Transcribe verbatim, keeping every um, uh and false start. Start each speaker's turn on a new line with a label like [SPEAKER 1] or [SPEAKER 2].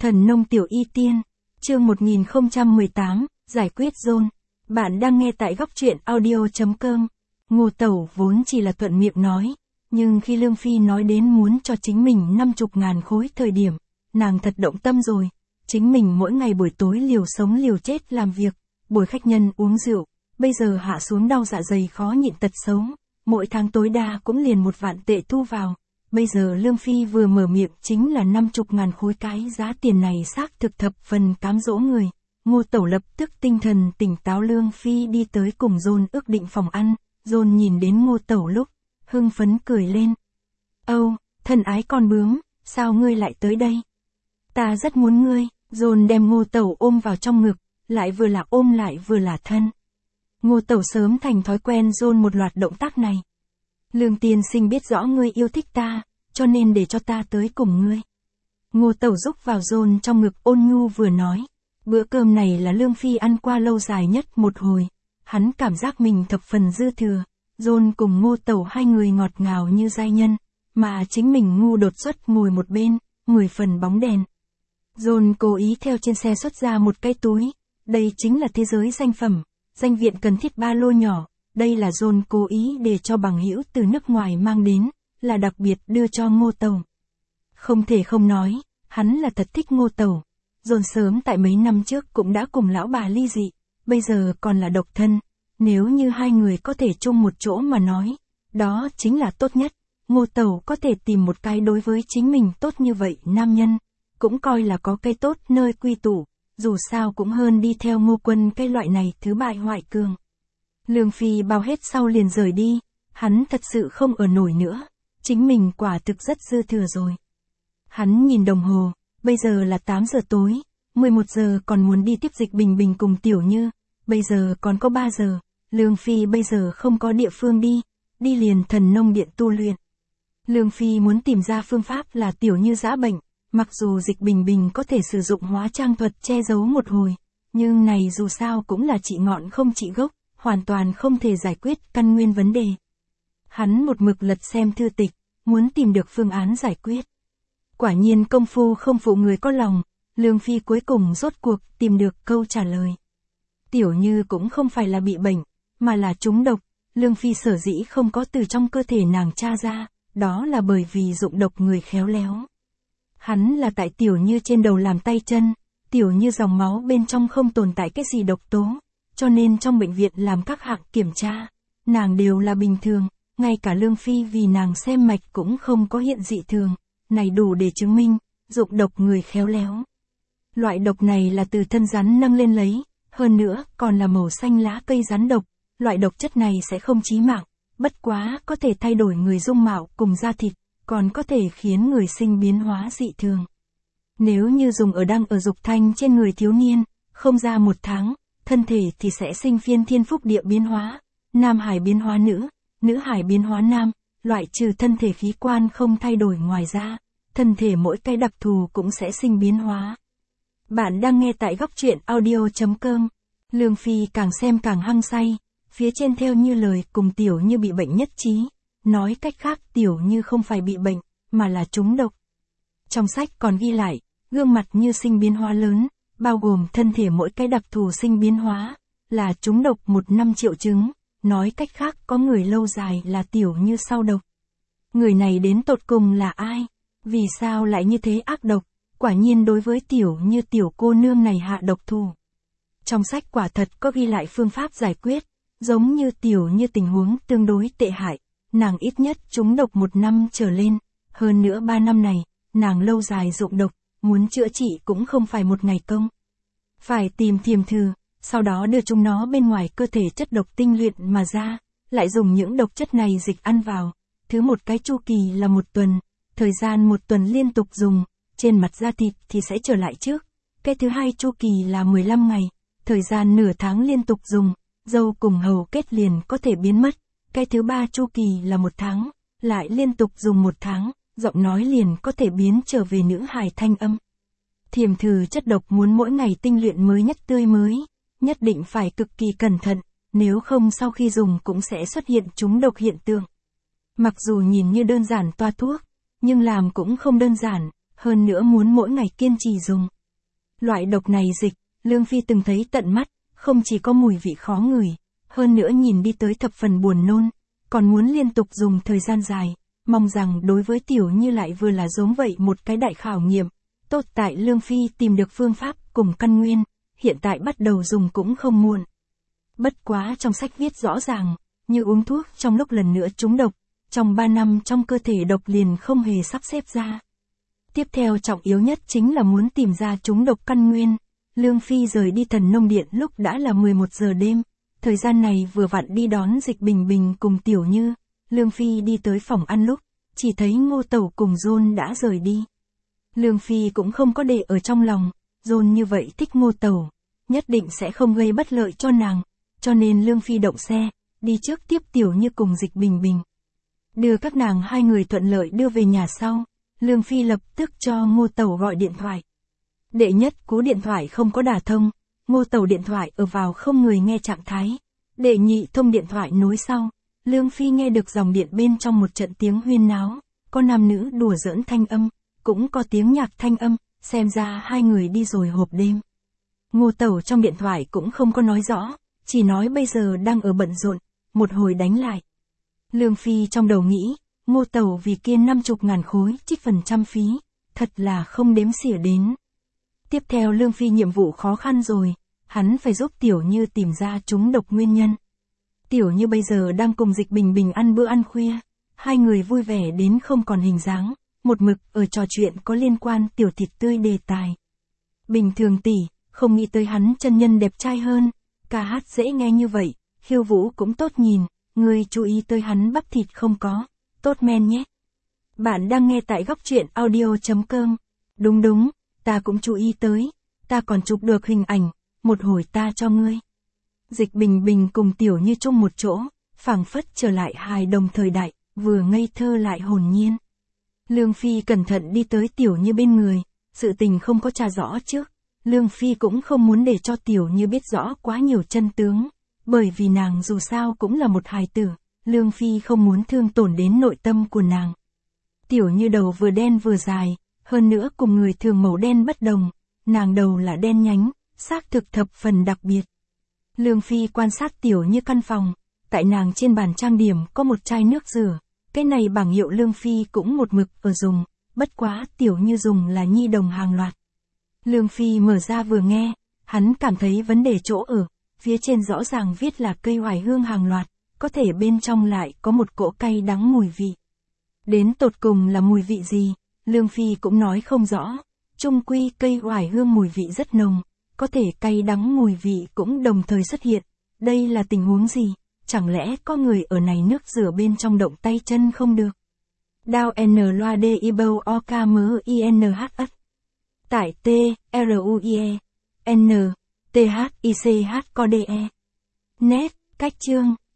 [SPEAKER 1] Thần nông tiểu y tiên, chương một nghìn không trăm mười tám, giải quyết John. Bạn đang nghe tại góc truyện audio chấm com. Ngô Tẩu vốn chỉ là thuận miệng nói, nhưng khi Lương Phi nói đến muốn cho chính mình năm chục ngàn khối thời điểm, nàng thật động tâm rồi. Chính mình mỗi ngày buổi tối liều sống liều chết làm việc, bồi khách nhân uống rượu, bây giờ hạ xuống đau dạ dày khó nhịn tật xấu, mỗi tháng tối đa cũng liền một vạn tệ thu vào. Bây giờ Lương Phi vừa mở miệng chính là năm chục ngàn khối, cái giá tiền này xác thực thập phần cám dỗ người. Ngô Tẩu lập tức tinh thần tỉnh táo. Lương Phi đi tới cùng John ước định phòng ăn. John nhìn đến Ngô Tẩu lúc, hưng phấn cười lên. Âu, thân ái con bướm, sao ngươi lại tới đây? Ta rất muốn ngươi. John đem Ngô Tẩu ôm vào trong ngực, lại vừa là ôm lại vừa là thân. Ngô Tẩu sớm thành thói quen John một loạt động tác này. Lương tiên sinh biết rõ ngươi yêu thích ta, cho nên để cho ta tới cùng ngươi. Ngô Tẩu rúc vào John trong ngực ôn nhu vừa nói. Bữa cơm này là Lương Phi ăn qua lâu dài nhất một hồi. Hắn cảm giác mình thập phần dư thừa. John cùng Ngô Tẩu hai người ngọt ngào như giai nhân, mà chính mình ngu đột xuất ngồi một bên, mười phần bóng đèn. John cố ý theo trên xe xuất ra một cái túi. Đây chính là thế giới danh phẩm, danh viện cần thiết ba lô nhỏ. Đây là John cố ý để cho bằng hữu từ nước ngoài mang đến, là đặc biệt đưa cho Ngô Tẩu. Không thể không nói, hắn là thật thích Ngô Tẩu. John sớm tại mấy năm trước cũng đã cùng lão bà ly dị, bây giờ còn là độc thân. Nếu như hai người có thể chung một chỗ mà nói, đó chính là tốt nhất. Ngô Tẩu có thể tìm một cái đối với chính mình tốt như vậy nam nhân, cũng coi là có cây tốt nơi quy tụ, dù sao cũng hơn đi theo Ngô Quân cái loại này thứ bại hoại cường. Lương Phi bao hết sau liền rời đi, hắn thật sự không ở nổi nữa, chính mình quả thực rất dư thừa rồi. Hắn nhìn đồng hồ, bây giờ là tám giờ tối, mười một giờ còn muốn đi tiếp Dịch Bình Bình cùng Tiểu Như, bây giờ còn có ba giờ, Lương Phi bây giờ không có địa phương đi, đi liền Thần Nông Điện tu luyện. Lương Phi muốn tìm ra phương pháp là Tiểu Như giã bệnh, mặc dù Dịch Bình Bình có thể sử dụng hóa trang thuật che giấu một hồi, nhưng này dù sao cũng là trị ngọn không trị gốc, hoàn toàn không thể giải quyết căn nguyên vấn đề. Hắn một mực lật xem thư tịch, muốn tìm được phương án giải quyết. Quả nhiên công phu không phụ người có lòng, Lương Phi cuối cùng rốt cuộc tìm được câu trả lời. Tiểu Như cũng không phải là bị bệnh, mà là trúng độc. Lương Phi sở dĩ không có từ trong cơ thể nàng tra ra, đó là bởi vì dụng độc người khéo léo. Hắn là tại Tiểu Như trên đầu làm tay chân, Tiểu Như dòng máu bên trong không tồn tại cái gì độc tố, cho nên trong bệnh viện làm các hạng kiểm tra, nàng đều là bình thường, ngay cả Lương Phi vì nàng xem mạch cũng không có hiện dị thường, này đủ để chứng minh, dụng độc người khéo léo. Loại độc này là từ thân rắn nâng lên lấy, hơn nữa còn là màu xanh lá cây rắn độc, loại độc chất này sẽ không chí mạng, bất quá có thể thay đổi người dung mạo cùng da thịt, còn có thể khiến người sinh biến hóa dị thường. Nếu như dùng ở đang ở dục thanh trên người thiếu niên, không ra một tháng, thân thể thì sẽ sinh phiên thiên phúc địa biến hóa, nam hải biến hóa nữ, nữ hải biến hóa nam, loại trừ thân thể khí quan không thay đổi, ngoài ra, thân thể mỗi cái đặc thù cũng sẽ sinh biến hóa. Bạn đang nghe tại góc truyện audio chấm com. Lương Phi càng xem càng hăng say, phía trên theo như lời cùng Tiểu Như bị bệnh nhất trí, nói cách khác Tiểu Như không phải bị bệnh, mà là trúng độc. Trong sách còn ghi lại, gương mặt như sinh biến hóa lớn, bao gồm thân thể mỗi cái đặc thù sinh biến hóa, là trúng độc một năm triệu chứng, nói cách khác có người lâu dài là Tiểu Như sau độc. Người này đến tột cùng là ai? Vì sao lại như thế ác độc? Quả nhiên đối với Tiểu Như tiểu cô nương này hạ độc thủ. Trong sách quả thật có ghi lại phương pháp giải quyết, giống như Tiểu Như tình huống tương đối tệ hại, nàng ít nhất trúng độc một năm trở lên, hơn nữa ba năm này, nàng lâu dài dụng độc, muốn chữa trị cũng không phải một ngày công. Phải tìm thiềm thử, sau đó đưa chúng nó bên ngoài cơ thể chất độc tinh luyện mà ra, lại dùng những độc chất này dịch ăn vào. Thứ một cái chu kỳ là một tuần, thời gian một tuần liên tục dùng, trên mặt da thịt thì sẽ trở lại trước. Cái thứ hai chu kỳ là mười lăm ngày, thời gian nửa tháng liên tục dùng, râu cùng hầu kết liền có thể biến mất. Cái thứ ba chu kỳ là một tháng, lại liên tục dùng một tháng, giọng nói liền có thể biến trở về nữ hài thanh âm. Thiềm thử chất độc muốn mỗi ngày tinh luyện mới nhất tươi mới, nhất định phải cực kỳ cẩn thận, nếu không sau khi dùng cũng sẽ xuất hiện trúng độc hiện tượng. Mặc dù nhìn như đơn giản toa thuốc, nhưng làm cũng không đơn giản, hơn nữa muốn mỗi ngày kiên trì dùng. Loại độc này dịch, Lương Phi từng thấy tận mắt, không chỉ có mùi vị khó ngửi, hơn nữa nhìn đi tới thập phần buồn nôn, còn muốn liên tục dùng thời gian dài, mong rằng đối với Tiểu Như lại vừa là giống vậy một cái đại khảo nghiệm. Tốt tại Lương Phi tìm được phương pháp cùng căn nguyên, hiện tại bắt đầu dùng cũng không muộn. Bất quá trong sách viết rõ ràng, như uống thuốc trong lúc lần nữa trúng độc, trong ba năm trong cơ thể độc liền không hề sắp xếp ra. Tiếp theo trọng yếu nhất chính là muốn tìm ra trúng độc căn nguyên. Lương Phi rời đi Thần Nông Điện lúc đã là mười một giờ đêm, thời gian này vừa vặn đi đón Dịch Bình Bình cùng Tiểu Như. Lương Phi đi tới phòng ăn lúc, chỉ thấy Ngô Tẩu cùng John đã rời đi. Lương Phi cũng không có để ở trong lòng, John như vậy thích Ngô Tẩu, nhất định sẽ không gây bất lợi cho nàng, cho nên Lương Phi động xe, đi trước tiếp Tiểu Như cùng Dịch Bình Bình. Đưa các nàng hai người thuận lợi đưa về nhà sau, Lương Phi lập tức cho Ngô Tẩu gọi điện thoại. Đệ nhất cú điện thoại không có đả thông, Ngô Tẩu điện thoại ở vào không người nghe trạng thái. Đệ nhị thông điện thoại nối sau, Lương Phi nghe được dòng điện bên trong một trận tiếng huyên náo, có nam nữ đùa giỡn thanh âm, cũng có tiếng nhạc thanh âm, xem ra hai người đi rồi hộp đêm. Ngô Tẩu trong điện thoại cũng không có nói rõ, chỉ nói bây giờ đang ở bận rộn, một hồi đánh lại. Lương Phi trong đầu nghĩ, Ngô Tẩu vì kia năm chục ngàn khối trích phần trăm phí, thật là không đếm xỉa đến. Tiếp theo Lương Phi nhiệm vụ khó khăn rồi, hắn phải giúp Tiểu Như tìm ra trúng độc nguyên nhân. Tiểu Như bây giờ đang cùng Dịch Bình Bình ăn bữa ăn khuya, hai người vui vẻ đến không còn hình dáng, một mực ở trò chuyện có liên quan tiểu thịt tươi đề tài. Bình thường tỷ, không nghĩ tới hắn chân nhân đẹp trai hơn, ca hát dễ nghe như vậy, khiêu vũ cũng tốt nhìn, ngươi chú ý tới hắn bắp thịt không có, tốt men nhé. Bạn đang nghe tại góc truyện audio chấm com. Đúng đúng, ta cũng chú ý tới, ta còn chụp được hình ảnh, một hồi ta cho ngươi. Dịch Bình Bình cùng Tiểu Như chung một chỗ, phảng phất trở lại hài đồng thời đại, vừa ngây thơ lại hồn nhiên. Lương Phi cẩn thận đi tới Tiểu Như bên người, sự tình không có tra rõ trước, Lương Phi cũng không muốn để cho Tiểu Như biết rõ quá nhiều chân tướng, bởi vì nàng dù sao cũng là một hài tử, Lương Phi không muốn thương tổn đến nội tâm của nàng. Tiểu Như đầu vừa đen vừa dài, hơn nữa cùng người thường màu đen bất đồng, nàng đầu là đen nhánh, xác thực thập phần đặc biệt. Lương Phi quan sát Tiểu Như căn phòng, tại nàng trên bàn trang điểm có một chai nước rửa, cái này bảng hiệu Lương Phi cũng một mực ở dùng, bất quá Tiểu Như dùng là nhi đồng hàng loạt. Lương Phi mở ra vừa nghe, hắn cảm thấy vấn đề chỗ ở, phía trên rõ ràng viết là cây hoài hương hàng loạt, có thể bên trong lại có một cỗ cay đắng mùi vị. Đến tột cùng là mùi vị gì, Lương Phi cũng nói không rõ, chung quy cây hoài hương mùi vị rất nồng, có thể cay đắng mùi vị cũng đồng thời xuất hiện, đây là tình huống gì, chẳng lẽ có người ở này nước rửa bên trong động tay chân không được. Đao N loa D I B O K M I N H S Tải T R U I E N T H I C H C O D E Nét, cách chương